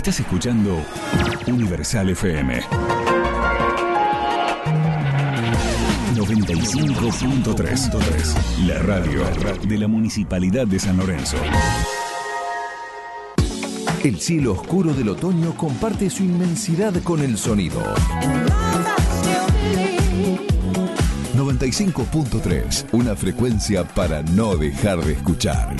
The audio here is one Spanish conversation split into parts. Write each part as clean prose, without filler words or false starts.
Estás escuchando Universal FM 95.3, la radio de la Municipalidad de San Lorenzo. El cielo oscuro del otoño comparte su inmensidad con el sonido. 95.3, una frecuencia para no dejar de escuchar.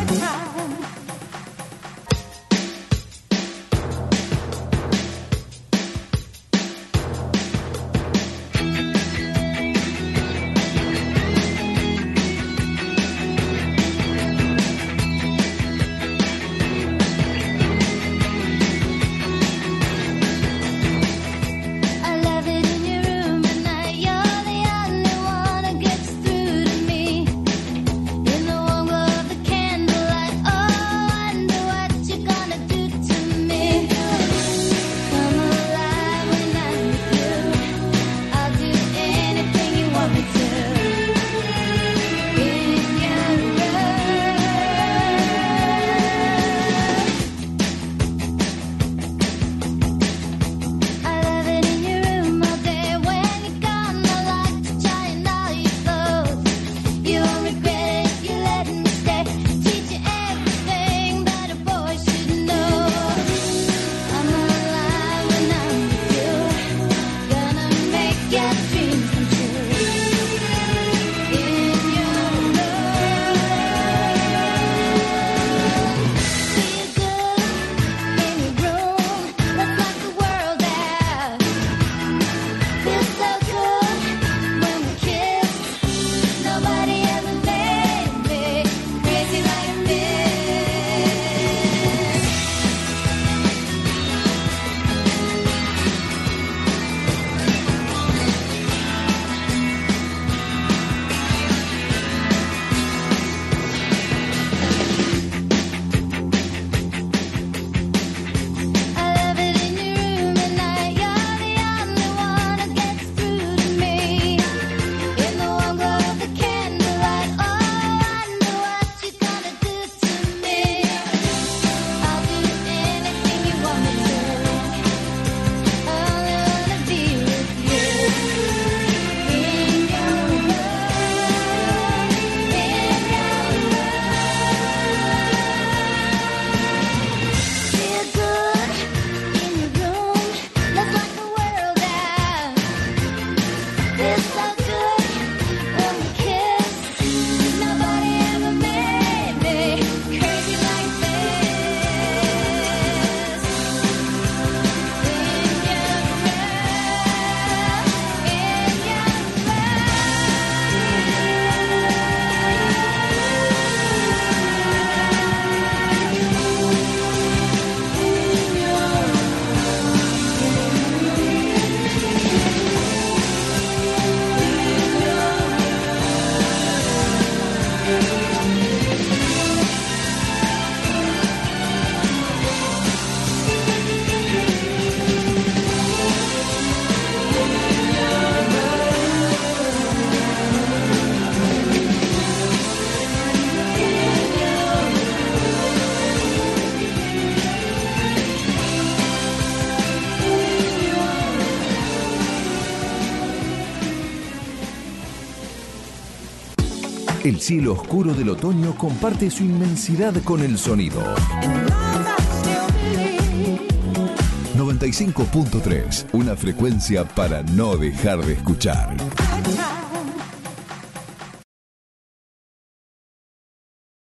El cielo oscuro del otoño comparte su inmensidad con el sonido. 95.3, una frecuencia para no dejar de escuchar.